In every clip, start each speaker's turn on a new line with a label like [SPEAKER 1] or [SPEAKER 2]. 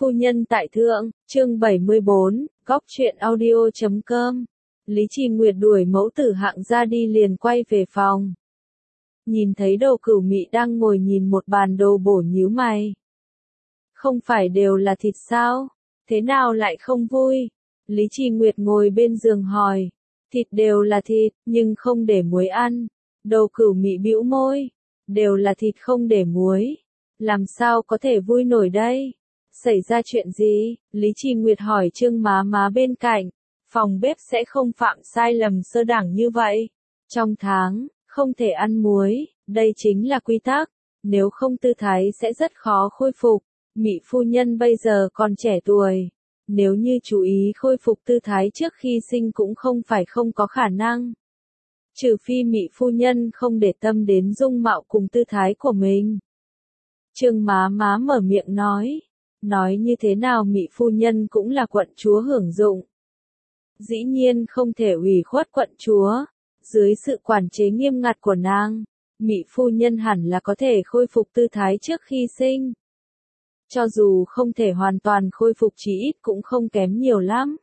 [SPEAKER 1] Phu nhân tại thượng, chương 74, góc truyện audio.com. Lý Trì Nguyệt đuổi mẫu tử Hạng ra đi liền quay về phòng. Nhìn thấy Đồ Cửu Mị đang ngồi nhìn một bàn đồ bổ nhíu mày. Không phải đều là thịt sao? Thế nào lại không vui? Lý Trì Nguyệt ngồi bên giường hỏi. Thịt đều là thịt, nhưng không để muối ăn. Đồ Cửu Mị bĩu môi. Đều là thịt không để muối. Làm sao có thể vui nổi đây? Xảy ra chuyện gì? Lý Trì Nguyệt hỏi Trương má bên cạnh. Phòng bếp sẽ không phạm sai lầm sơ đẳng như vậy. Trong tháng, không thể ăn muối, đây chính là quy tắc. Nếu không tư thái sẽ rất khó khôi phục. Mị phu nhân bây giờ còn trẻ tuổi. Nếu như chú ý khôi phục tư thái trước khi sinh cũng không phải không có khả năng. Trừ phi Mị phu nhân không để tâm đến dung mạo cùng tư thái của mình. Trương má mở miệng nói. Nói như thế nào Mị phu nhân cũng là quận chúa hưởng dụng. Dĩ nhiên không thể ủy khuất quận chúa. Dưới sự quản chế nghiêm ngặt của nàng, Mị phu nhân hẳn là có thể khôi phục tư thái trước khi sinh. Cho dù không thể hoàn toàn khôi phục chí ít cũng không kém nhiều lắm.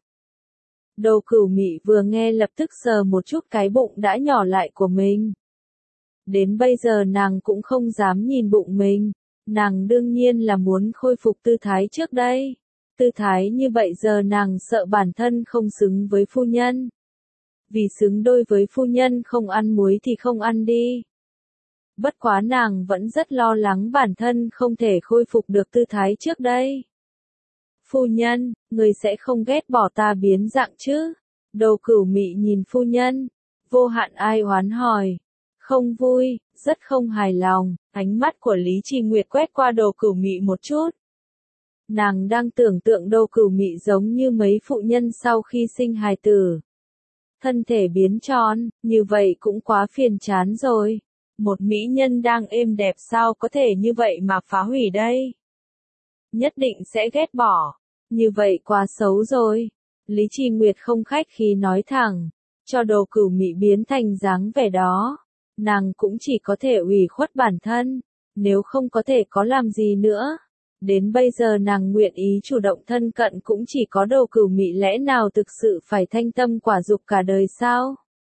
[SPEAKER 1] Đồ Cửu Mị vừa nghe lập tức sờ một chút cái bụng đã nhỏ lại của mình. Đến bây giờ nàng cũng không dám nhìn bụng mình. Nàng đương nhiên là muốn khôi phục tư thái trước đây. Tư thái như vậy giờ nàng sợ bản thân không xứng với phu nhân. Vì xứng đôi với phu nhân không ăn muối thì không ăn đi. Bất quá nàng vẫn rất lo lắng bản thân không thể khôi phục được tư thái trước đây. Phu nhân, người sẽ không ghét bỏ ta biến dạng chứ? Đồ Cửu Mị nhìn phu nhân. Vô Hạn ai oán hỏi. Không vui, rất không hài lòng. Ánh mắt của Lý Trì Nguyệt quét qua Đồ Cửu Mị một chút. Nàng đang tưởng tượng Đồ Cửu Mị giống như mấy phụ nhân sau khi sinh hài tử. Thân thể biến tròn, như vậy cũng quá phiền chán rồi. Một mỹ nhân đang êm đẹp sao có thể như vậy mà phá hủy đây? Nhất định sẽ ghét bỏ. Như vậy quá xấu rồi. Lý Trì Nguyệt không khách khí nói thẳng. Cho Đồ Cửu Mị biến thành dáng vẻ đó. Nàng cũng chỉ có thể ủy khuất bản thân. Nếu không có thể có làm gì nữa. Đến bây giờ nàng nguyện ý chủ động thân cận cũng chỉ có Đồ Cửu Mị, lẽ nào thực sự phải thanh tâm quả dục cả đời sao?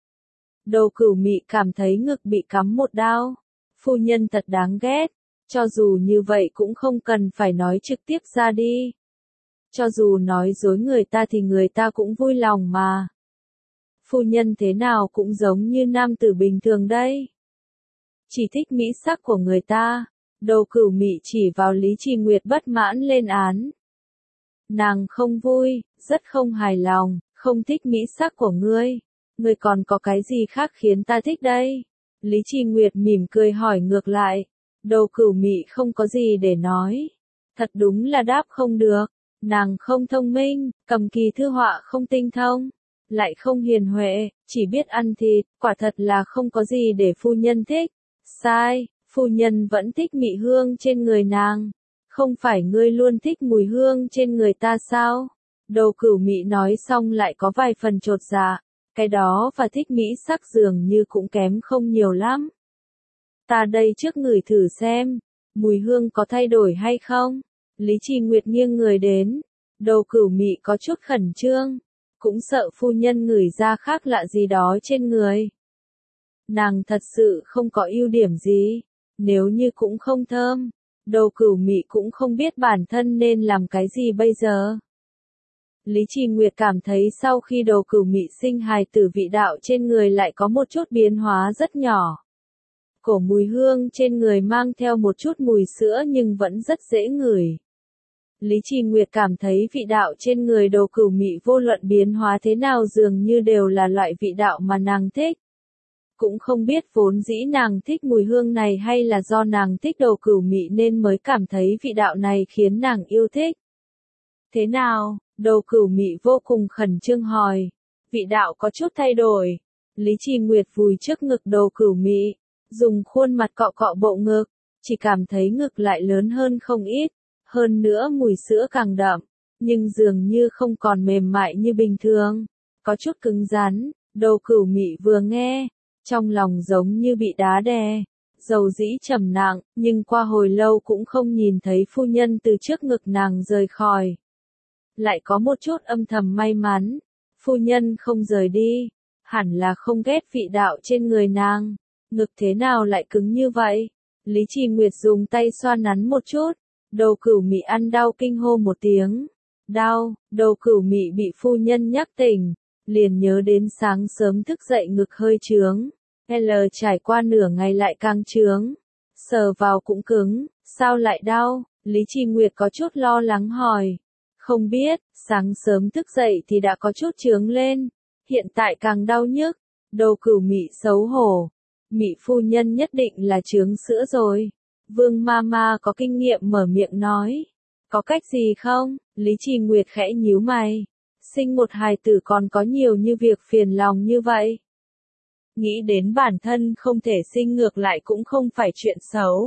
[SPEAKER 1] Đồ Cửu Mị cảm thấy ngực bị cắm một đao. Phu nhân thật đáng ghét. Cho dù như vậy cũng không cần phải nói trực tiếp ra đi. Cho dù nói dối người ta thì người ta cũng vui lòng mà. Phu nhân thế nào cũng giống như nam tử bình thường đây. Chỉ thích mỹ sắc của người ta. Đồ Cửu Mị chỉ vào Lý Trì Nguyệt bất mãn lên án. Nàng không vui, rất không hài lòng, không thích mỹ sắc của ngươi. Ngươi còn có cái gì khác khiến ta thích đây? Lý Trì Nguyệt mỉm cười hỏi ngược lại. Đồ Cửu Mị không có gì để nói. Thật đúng là đáp không được. Nàng không thông minh, cầm kỳ thư họa không tinh thông. Lại không hiền huệ, chỉ biết ăn thịt, quả thật là không có gì để phu nhân thích. Sai, phu nhân vẫn thích mị hương trên người nàng. Không phải ngươi luôn thích mùi hương trên người ta sao? Đồ Cửu Mị nói xong lại có vài phần chột dạ. Cái đó và thích mỹ sắc dường như cũng kém không nhiều lắm. Ta đây trước ngửi thử xem, mùi hương có thay đổi hay không? Lý Trì Nguyệt nghiêng người đến. Đồ Cửu Mị có chút khẩn trương. Cũng sợ phu nhân ngửi ra khác lạ gì đó trên người. Nàng thật sự không có ưu điểm gì. Nếu như cũng không thơm. Đồ Cửu Mị cũng không biết bản thân nên làm cái gì bây giờ. Lý Trì Nguyệt cảm thấy sau khi Đồ Cửu Mị sinh hài tử vị đạo trên người lại có một chút biến hóa rất nhỏ. Cổ mùi hương trên người mang theo một chút mùi sữa nhưng vẫn rất dễ ngửi. Lý Trì Nguyệt cảm thấy vị đạo trên người Đồ Cửu Mị vô luận biến hóa thế nào dường như đều là loại vị đạo mà nàng thích. Cũng không biết vốn dĩ nàng thích mùi hương này hay là do nàng thích Đồ Cửu Mị nên mới cảm thấy vị đạo này khiến nàng yêu thích. Thế nào? Đồ Cửu Mị vô cùng khẩn trương hỏi. Vị đạo có chút thay đổi. Lý Trì Nguyệt vùi trước ngực Đồ Cửu Mị, dùng khuôn mặt cọ cọ bộ ngực, chỉ cảm thấy ngực lại lớn hơn không ít. Hơn nữa mùi sữa càng đậm, nhưng dường như không còn mềm mại như bình thường. Có chút cứng rắn. Đồ Cửu Mị vừa nghe, trong lòng giống như bị đá đè. dầu dĩ trầm nặng, nhưng qua hồi lâu cũng không nhìn thấy phu nhân từ trước ngực nàng rời khỏi. Lại có một chút âm thầm may mắn, phu nhân không rời đi, hẳn là không ghét vị đạo trên người nàng. Ngực thế nào lại cứng như vậy? Lý Trì Nguyệt dùng tay xoa nắn một chút, đầu cửu mị ăn đau kinh hô một tiếng. Đau, đầu cửu mị bị phu nhân nhắc tỉnh, liền nhớ đến sáng sớm thức dậy ngực hơi trướng. L trải qua nửa ngày lại càng trướng, sờ vào cũng cứng, sao lại đau? Lý Trì Nguyệt có chút lo lắng hỏi. Không biết, sáng sớm thức dậy thì đã có chút trướng lên, hiện tại càng đau nhức. Đầu cửu mị xấu hổ. Mị phu nhân nhất định là trướng sữa rồi. Vương Mama có kinh nghiệm mở miệng nói. Có cách gì không? Lý Trì Nguyệt khẽ nhíu mày. Sinh một hài tử còn có nhiều như việc phiền lòng như vậy. Nghĩ đến bản thân không thể sinh ngược lại cũng không phải chuyện xấu.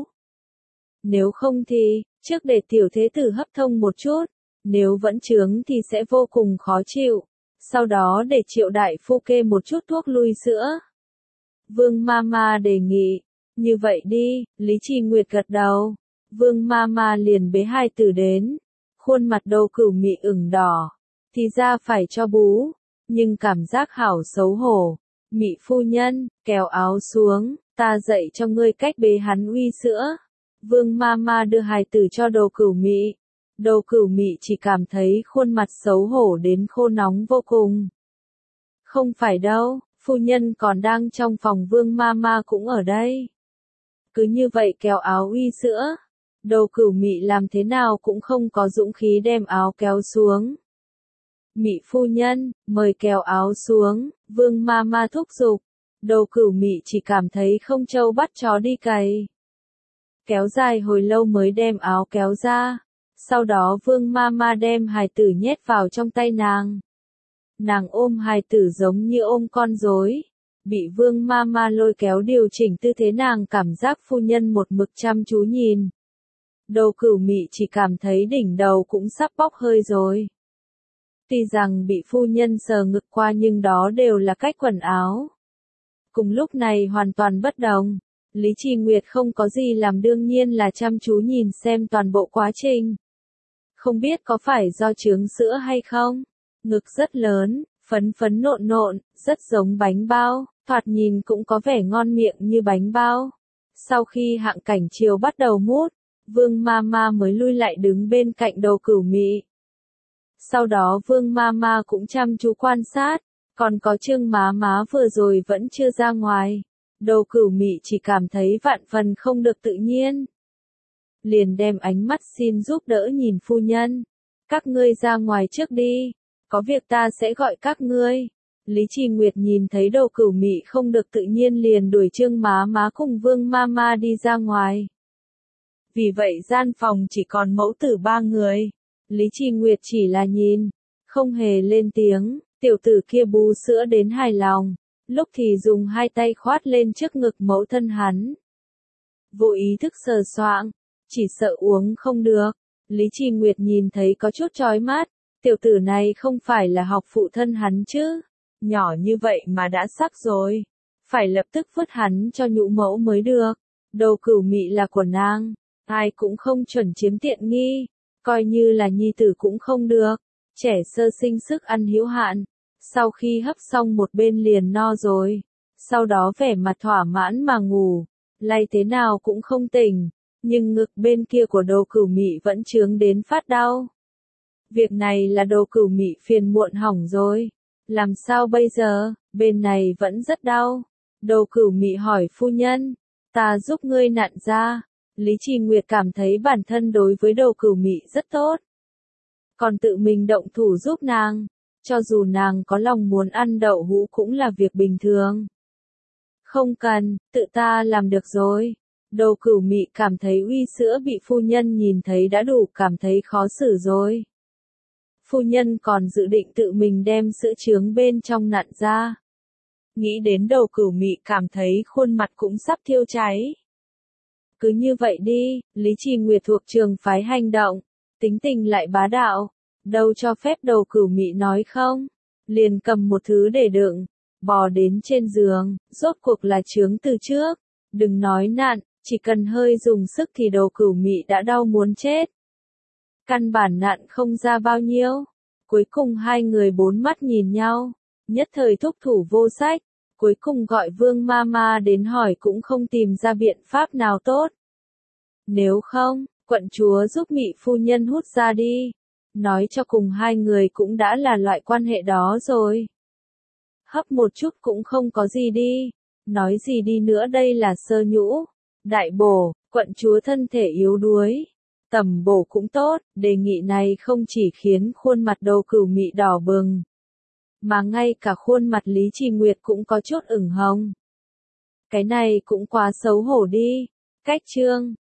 [SPEAKER 1] Nếu không thì, trước để tiểu thế tử hấp thông một chút, nếu vẫn trướng thì sẽ vô cùng khó chịu. Sau đó để Triệu đại phu kê một chút thuốc lui sữa. Vương Mama đề nghị, như vậy đi, Lý Trì Nguyệt gật đầu. Vương Mama liền bế hai tử đến, khuôn mặt đầu cửu mị ửng đỏ, thì ra phải cho bú, nhưng cảm giác hảo xấu hổ. Mị phu nhân, kéo áo xuống, ta dạy cho ngươi cách bế hắn uy sữa. Vương Mama đưa hài tử cho đầu cửu mị. Đầu cửu mị chỉ cảm thấy khuôn mặt xấu hổ đến khô nóng vô cùng. Không phải đâu, phu nhân còn đang trong phòng Vương Mama cũng ở đây. Cứ như vậy kéo áo uy sữa. Đầu cửu mị làm thế nào cũng không có dũng khí đem áo kéo xuống. Mị phu nhân, mời kéo áo xuống, Vương Mama thúc giục. Đầu cửu mị chỉ cảm thấy không trâu bắt chó đi cày. Kéo dài hồi lâu mới đem áo kéo ra. Sau đó Vương Mama đem hài tử nhét vào trong tay nàng. Nàng ôm hài tử giống như ôm con rối. Bị Vương Mama lôi kéo điều chỉnh tư thế, nàng cảm giác phu nhân một mực chăm chú nhìn. Đầu cửu mị chỉ cảm thấy đỉnh đầu cũng sắp bốc hơi rồi. Tuy rằng bị phu nhân sờ ngực qua nhưng đó đều là cách quần áo. Cùng lúc này hoàn toàn bất đồng. Lý Trì Nguyệt không có gì làm, đương nhiên là chăm chú nhìn xem toàn bộ quá trình. Không biết có phải do trướng sữa hay không? Ngực rất lớn, phấn phấn nộn nộn, rất giống bánh bao, thoạt nhìn cũng có vẻ ngon miệng như bánh bao. Sau khi Hạng Cảnh Triều bắt đầu mút, Vương Mama mới lui lại đứng bên cạnh đầu cửu mị. Sau đó Vương Mama cũng chăm chú quan sát, còn có Trương má vừa rồi vẫn chưa ra ngoài. Đầu cửu mị chỉ cảm thấy vạn phần không được tự nhiên. Liền đem ánh mắt xin giúp đỡ nhìn phu nhân. Các ngươi ra ngoài trước đi, có việc ta sẽ gọi các ngươi. Lý Trì Nguyệt nhìn thấy đầu cửu mị không được tự nhiên liền đuổi Trương má cùng Vương Mama đi ra ngoài. Vì vậy gian phòng chỉ còn mẫu tử ba người. Lý Trì Nguyệt chỉ là nhìn, không hề lên tiếng. Tiểu tử kia bú sữa đến hài lòng, lúc thì dùng hai tay khoát lên trước ngực mẫu thân hắn. Vô ý thức sờ soạng, chỉ sợ uống không được. Lý Trì Nguyệt nhìn thấy có chút chói mắt, tiểu tử này không phải là học phụ thân hắn chứ, nhỏ như vậy mà đã sắc rồi, phải lập tức vứt hắn cho nhũ mẫu mới được. Đầu cửu mị là của nàng, ai cũng không chuẩn chiếm tiện nghi, coi như là nhi tử cũng không được, trẻ sơ sinh sức ăn hữu hạn. Sau khi hấp xong một bên liền no rồi, sau đó vẻ mặt thỏa mãn mà ngủ, lay thế nào cũng không tỉnh, nhưng ngực bên kia của đầu cửu mị vẫn trướng đến phát đau. Việc này là đầu cửu mị phiền muộn hỏng rồi, làm sao bây giờ, bên này vẫn rất đau. Đầu cửu mị hỏi phu nhân, ta giúp ngươi nặn ra. Lý Trì Nguyệt cảm thấy bản thân đối với đầu cửu mị rất tốt, còn tự mình động thủ giúp nàng. Cho dù nàng có lòng muốn ăn đậu hũ cũng là việc bình thường. Không cần, tự ta làm được rồi. Đầu cửu mị cảm thấy uy sữa bị phu nhân nhìn thấy đã đủ cảm thấy khó xử rồi. Phu nhân còn dự định tự mình đem sữa trướng bên trong nặn ra. Nghĩ đến đầu cửu mị cảm thấy khuôn mặt cũng sắp thiêu cháy. Cứ như vậy đi, Lý Trì Nguyệt thuộc trường phái hành động, tính tình lại bá đạo. Đâu cho phép đầu cửu mị nói không, liền cầm một thứ để đựng, bò đến trên giường, rốt cuộc là trướng từ trước. Đừng nói nặn, chỉ cần hơi dùng sức thì đầu cửu mị đã đau muốn chết. Căn bản nặn không ra bao nhiêu. Cuối cùng hai người bốn mắt nhìn nhau, nhất thời thúc thủ vô sách, cuối cùng gọi Vương Mama đến hỏi cũng không tìm ra biện pháp nào tốt. Nếu không, quận chúa giúp Mị phu nhân hút ra đi. Nói cho cùng hai người cũng đã là loại quan hệ đó rồi. Hấp một chút cũng không có gì đi. Nói gì đi nữa đây là sơ nhũ. Đại bổ, quận chúa thân thể yếu đuối. Tầm bổ cũng tốt, đề nghị này không chỉ khiến khuôn mặt đầu cửu mị đỏ bừng. Mà ngay cả khuôn mặt Lý Trì Nguyệt cũng có chút ửng hồng. Cái này cũng quá xấu hổ đi. Cách chương